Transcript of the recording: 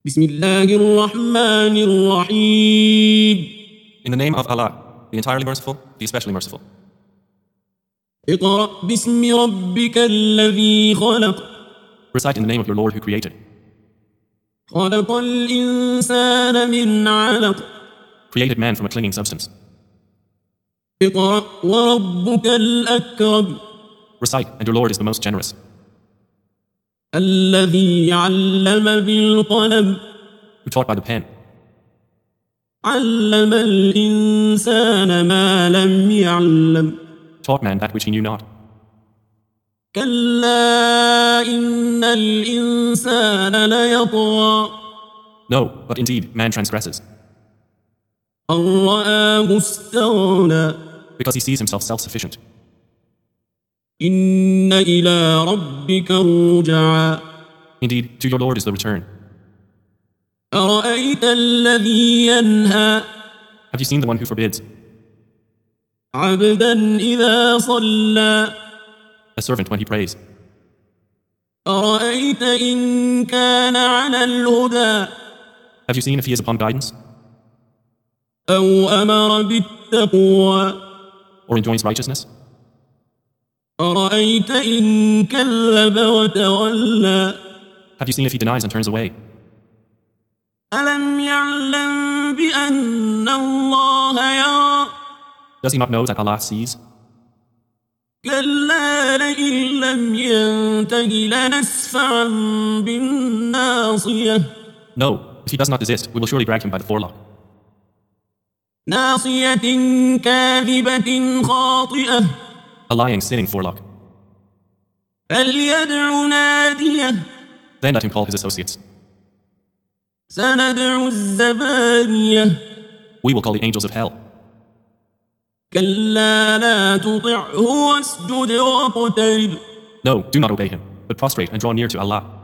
بسم الله الرحمن الرحيم. In the name of Allah, the entirely merciful, the especially merciful. اقرأ باسم ربك الذي خلق. Recite in the name of your Lord who created. خلق الإنسان من علق. Created man from a clinging substance. اقرأ وربك الأكرم. Recite, and your Lord is the most generous. الذي علم بالقلم. Who taught by the pen. علم الإنسان ما لم يعلم. Taught man that which he knew not. كلا إن الإنسان ليطغى. No, but indeed, man transgresses. أن رآه استغنى. Because he sees himself self-sufficient. إن إلى ربك الرجعى. Indeed, to your Lord is the return. أرأيت الذي ينهى. Have you seen the one who forbids? عبدا إذا صلى. A servant when he prays. أرأيت إن كان على الهدى. Have you seen if he is upon guidance? أو أمر بالتقوى. Or enjoins righteousness? أرأيت إن كذب وتولى. Have you seen if he denies and turns away? ألم يعلم بأن الله يرى. Does he not know that Allah sees? كلا لئن لم ينته لنسفعا بالناصية. No, if he does not desist, we will surely drag him by the forelock. ناصية كاذبة خاطئة. A lying, sinning forelock. فليدع ناديه. Then let him call his associates. سندع الزبانية. We will call the angels of hell. كلا لا تطعه واسجد واقترب. No, do not obey him, but prostrate and draw near to Allah.